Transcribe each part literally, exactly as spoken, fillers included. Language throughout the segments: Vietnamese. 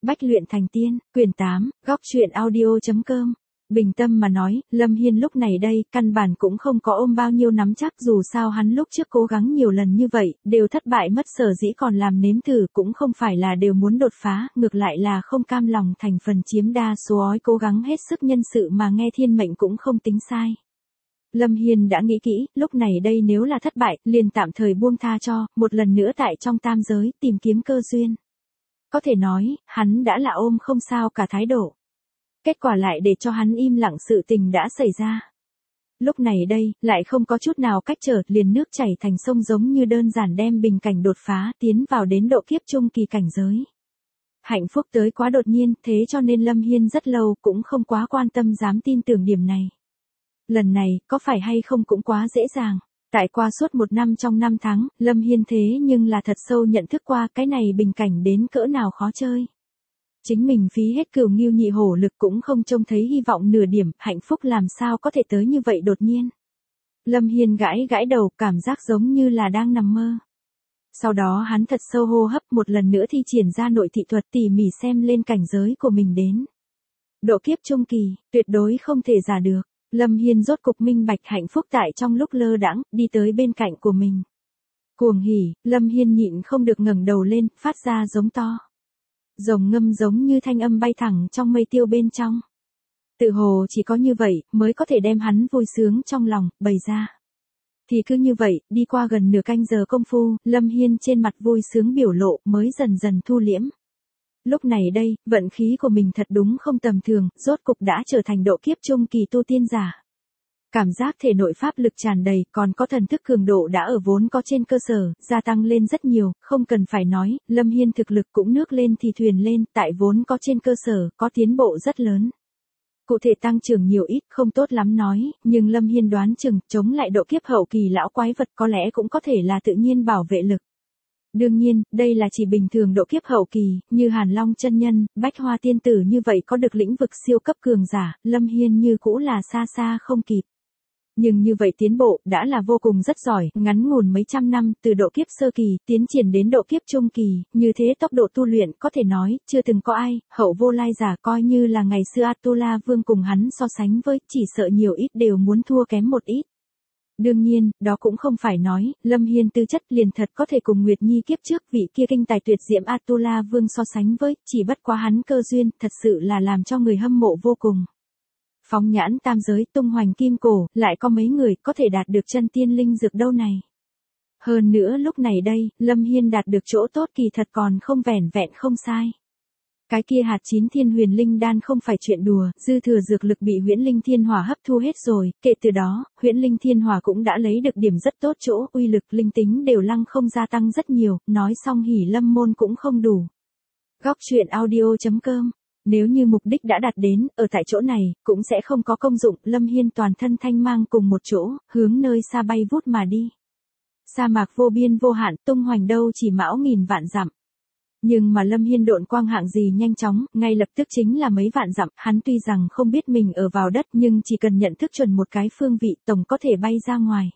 Bách luyện thành tiên, quyển tám, góc truyện audio.com. Bình tâm mà nói, Lâm Hiên lúc này đây, căn bản cũng không có ôm bao nhiêu nắm chắc, dù sao hắn lúc trước cố gắng nhiều lần như vậy, đều thất bại mất, sở dĩ còn làm nếm thử, cũng không phải là đều muốn đột phá, ngược lại là không cam lòng thành phần chiếm đa số, ói cố gắng hết sức nhân sự mà nghe thiên mệnh cũng không tính sai. Lâm Hiên đã nghĩ kỹ, lúc này đây nếu là thất bại, liền tạm thời buông tha cho, một lần nữa tại trong tam giới, tìm kiếm cơ duyên. Có thể nói, hắn đã là ôm không sao cả thái độ. Kết quả lại để cho hắn im lặng, sự tình đã xảy ra. Lúc này đây, lại không có chút nào cách trở, liền nước chảy thành sông, giống như đơn giản đem bình cảnh đột phá, tiến vào đến độ kiếp trung kỳ cảnh giới. Hạnh phúc tới quá đột nhiên, thế cho nên Lâm Hiên rất lâu cũng không quá quan tâm, dám tin tưởng điểm này. Lần này, có phải hay không cũng quá dễ dàng. Tại qua suốt một năm trong năm tháng, Lâm Hiên thế nhưng là thật sâu nhận thức qua cái này bình cảnh đến cỡ nào khó chơi. Chính mình phí hết cửu ngưu nhị hổ lực cũng không trông thấy hy vọng nửa điểm, hạnh phúc làm sao có thể tới như vậy đột nhiên. Lâm Hiên gãi gãi đầu, cảm giác giống như là đang nằm mơ. Sau đó hắn thật sâu hô hấp, một lần nữa thi triển ra nội thị thuật, tỉ mỉ xem lên cảnh giới của mình đến. Độ kiếp trung kỳ, tuyệt đối không thể giả được. Lâm Hiên rốt cục minh bạch, hạnh phúc tại trong lúc lơ đãng đi tới bên cạnh của mình. Cuồng hỉ, Lâm Hiên nhịn không được ngẩng đầu lên, phát ra giống to. Rồng ngâm giống như thanh âm bay thẳng trong mây tiêu bên trong. Tự hồ chỉ có như vậy, mới có thể đem hắn vui sướng trong lòng, bày ra. Thì cứ như vậy, đi qua gần nửa canh giờ công phu, Lâm Hiên trên mặt vui sướng biểu lộ mới dần dần thu liễm. Lúc này đây, vận khí của mình thật đúng không tầm thường, rốt cục đã trở thành độ kiếp trung kỳ tu tiên giả. Cảm giác thể nội pháp lực tràn đầy, còn có thần thức cường độ đã ở vốn có trên cơ sở, gia tăng lên rất nhiều, không cần phải nói, Lâm Hiên thực lực cũng nước lên thì thuyền lên, tại vốn có trên cơ sở, có tiến bộ rất lớn. Cụ thể tăng trưởng nhiều ít không tốt lắm nói, nhưng Lâm Hiên đoán chừng, chống lại độ kiếp hậu kỳ lão quái vật có lẽ cũng có thể là tự nhiên bảo vệ lực. Đương nhiên, đây là chỉ bình thường độ kiếp hậu kỳ, như Hàn Long chân nhân, Bách Hoa tiên tử như vậy có được lĩnh vực siêu cấp cường giả, Lâm Hiên như cũ là xa xa không kịp. Nhưng như vậy tiến bộ, đã là vô cùng rất giỏi, ngắn ngủn mấy trăm năm, từ độ kiếp sơ kỳ, tiến triển đến độ kiếp trung kỳ, như thế tốc độ tu luyện, có thể nói, chưa từng có ai, hậu vô lai giả coi như là ngày xưa Atula Vương cùng hắn so sánh với, chỉ sợ nhiều ít đều muốn thua kém một ít. Đương nhiên, đó cũng không phải nói, Lâm Hiên tư chất liền thật có thể cùng Nguyệt Nhi kiếp trước vị kia kinh tài tuyệt diễm Atula Vương so sánh với, chỉ bất quá hắn cơ duyên, thật sự là làm cho người hâm mộ vô cùng. Phóng nhãn tam giới, tung hoành kim cổ, lại có mấy người có thể đạt được chân tiên linh dược đâu này. Hơn nữa lúc này đây, Lâm Hiên đạt được chỗ tốt kỳ thật còn không vẻn vẹn không sai. Cái kia hạt chín thiên huyền linh đan không phải chuyện đùa, dư thừa dược lực bị huyễn linh thiên hỏa hấp thu hết rồi, kể từ đó, huyễn linh thiên hỏa cũng đã lấy được điểm rất tốt chỗ, uy lực linh tính đều lăng không gia tăng rất nhiều, nói xong hỉ lâm môn cũng không đủ. Góc truyện audio.com. Nếu như mục đích đã đạt đến, ở tại chỗ này, cũng sẽ không có công dụng, Lâm Hiên toàn thân thanh mang cùng một chỗ, hướng nơi xa bay vút mà đi. Sa mạc vô biên vô hạn, tung hoành đâu chỉ mão nghìn vạn dặm. Nhưng mà Lâm Hiên độn quang hạng gì nhanh chóng, ngay lập tức chính là mấy vạn dặm, hắn tuy rằng không biết mình ở vào đất nhưng chỉ cần nhận thức chuẩn một cái phương vị tổng có thể bay ra ngoài.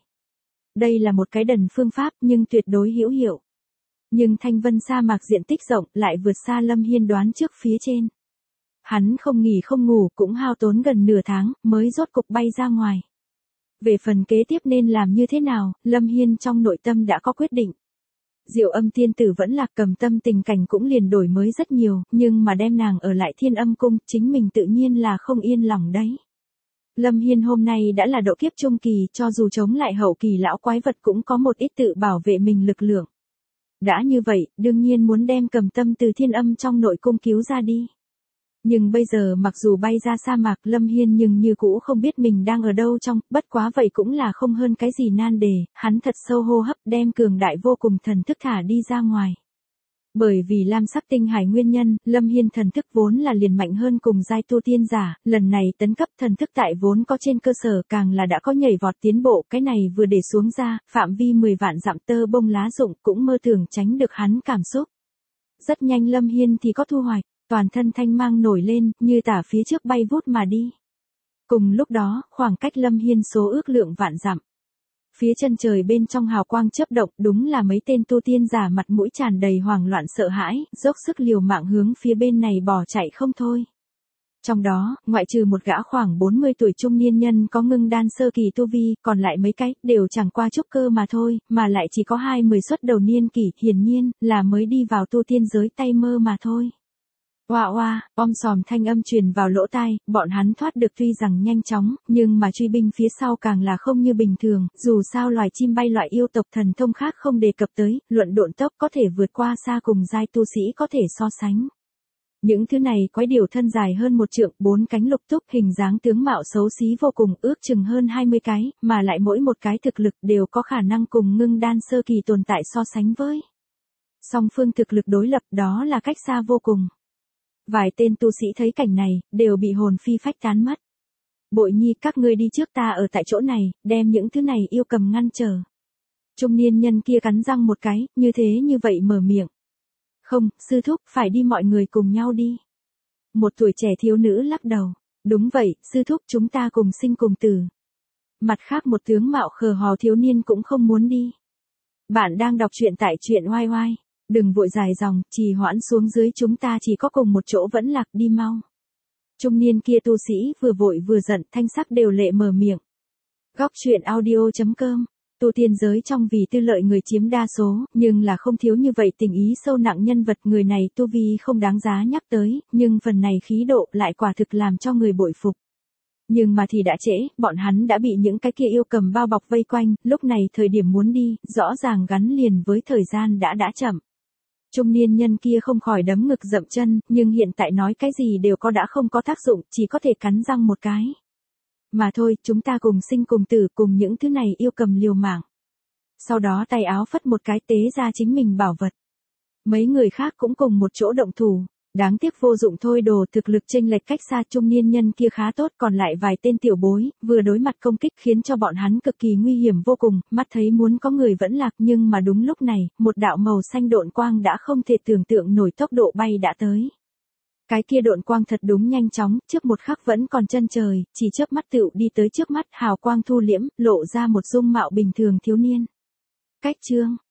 Đây là một cái đần phương pháp nhưng tuyệt đối hữu hiệu. Nhưng thanh vân sa mạc diện tích rộng lại vượt xa Lâm Hiên đoán trước phía trên. Hắn không nghỉ không ngủ cũng hao tốn gần nửa tháng mới rốt cục bay ra ngoài. Về phần kế tiếp nên làm như thế nào, Lâm Hiên trong nội tâm đã có quyết định. Diệu Âm tiên tử vẫn là Cầm Tâm tình cảnh cũng liền đổi mới rất nhiều, nhưng mà đem nàng ở lại Thiên Âm cung, chính mình tự nhiên là không yên lòng đấy. Lâm Hiên hôm nay đã là độ kiếp trung kỳ, cho dù chống lại hậu kỳ lão quái vật cũng có một ít tự bảo vệ mình lực lượng. Đã như vậy, đương nhiên muốn đem Cầm Tâm từ Thiên Âm trong nội cung cứu ra đi. Nhưng bây giờ mặc dù bay ra sa mạc, Lâm Hiên nhưng như cũ không biết mình đang ở đâu trong, bất quá vậy cũng là không hơn cái gì nan đề, hắn thật sâu hô hấp đem cường đại vô cùng thần thức thả đi ra ngoài. Bởi vì lam sắc tinh hải nguyên nhân, Lâm Hiên thần thức vốn là liền mạnh hơn cùng giai tu tiên giả, lần này tấn cấp thần thức tại vốn có trên cơ sở càng là đã có nhảy vọt tiến bộ, cái này vừa để xuống ra, phạm vi mười vạn dặm tơ bông lá rụng cũng mơ tưởng tránh được hắn cảm xúc. Rất nhanh Lâm Hiên thì có thu hoạch. Toàn thân thanh mang nổi lên, như tả phía trước bay vút mà đi. Cùng lúc đó, khoảng cách Lâm Hiên số ước lượng vạn dặm. Phía chân trời bên trong hào quang chớp động, đúng là mấy tên tu tiên giả mặt mũi tràn đầy hoảng loạn sợ hãi, dốc sức liều mạng hướng phía bên này bỏ chạy không thôi. Trong đó, ngoại trừ một gã khoảng bốn mươi tuổi trung niên nhân có ngưng đan sơ kỳ tu vi, còn lại mấy cái, đều chẳng qua trúc cơ mà thôi, mà lại chỉ có hai mươi xuất đầu niên kỷ, hiển nhiên, là mới đi vào tu tiên giới tay mơ mà thôi. Oa oa, om sòm thanh âm truyền vào lỗ tai, bọn hắn thoát được tuy rằng nhanh chóng, nhưng mà truy binh phía sau càng là không như bình thường, dù sao loài chim bay loại yêu tộc thần thông khác không đề cập tới, luận độn tốc có thể vượt qua xa cùng giai tu sĩ có thể so sánh. Những thứ này quái điều thân dài hơn một trượng, bốn cánh lục túc, hình dáng tướng mạo xấu xí vô cùng, ước chừng hơn hai mươi cái, mà lại mỗi một cái thực lực đều có khả năng cùng ngưng đan sơ kỳ tồn tại so sánh với. Song phương thực lực đối lập đó là cách xa vô cùng. Vài tên tu sĩ thấy cảnh này, đều bị hồn phi phách tán mất. Bội nhi, các ngươi đi trước, ta ở tại chỗ này, đem những thứ này yêu cầm ngăn trở. Trung niên nhân kia cắn răng một cái, như thế như vậy mở miệng. Không, sư thúc, phải đi, mọi người cùng nhau đi. Một tuổi trẻ thiếu nữ lắc đầu. Đúng vậy, sư thúc, chúng ta cùng sinh cùng tử. Mặt khác một tướng mạo khờ hò thiếu niên cũng không muốn đi. Bạn đang đọc truyện tại truyện oai oai. Đừng vội dài dòng, trì hoãn xuống dưới, chúng ta chỉ có cùng một chỗ vẫn lạc, đi mau. Trung niên kia tu sĩ vừa vội vừa giận, thanh sắc đều lệ mở miệng. Góc truyện audio chấm com. Tu tiên giới trong vì tư lợi người chiếm đa số, nhưng là không thiếu như vậy tình ý sâu nặng nhân vật, người này tu vi không đáng giá nhắc tới, nhưng phần này khí độ lại quả thực làm cho người bội phục. Nhưng mà thì đã trễ, bọn hắn đã bị những cái kia yêu cầm bao bọc vây quanh, lúc này thời điểm muốn đi, rõ ràng gắn liền với thời gian đã đã chậm. Trung niên nhân kia không khỏi đấm ngực dậm chân, nhưng hiện tại nói cái gì đều có đã không có tác dụng, chỉ có thể cắn răng một cái. Mà thôi, chúng ta cùng sinh cùng tử, cùng những thứ này yêu cầm liều mạng. Sau đó tay áo phất một cái, tế ra chính mình bảo vật. Mấy người khác cũng cùng một chỗ động thủ. Đáng tiếc vô dụng thôi, đồ thực lực chênh lệch cách xa, trung niên nhân kia khá tốt, còn lại vài tên tiểu bối, vừa đối mặt công kích khiến cho bọn hắn cực kỳ nguy hiểm vô cùng, mắt thấy muốn có người vẫn lạc, nhưng mà đúng lúc này, một đạo màu xanh độn quang đã không thể tưởng tượng nổi tốc độ bay đã tới. Cái kia độn quang thật đúng nhanh chóng, trước một khắc vẫn còn chân trời, chỉ chớp mắt tựu đi tới trước mắt, hào quang thu liễm, lộ ra một dung mạo bình thường thiếu niên. Cách chương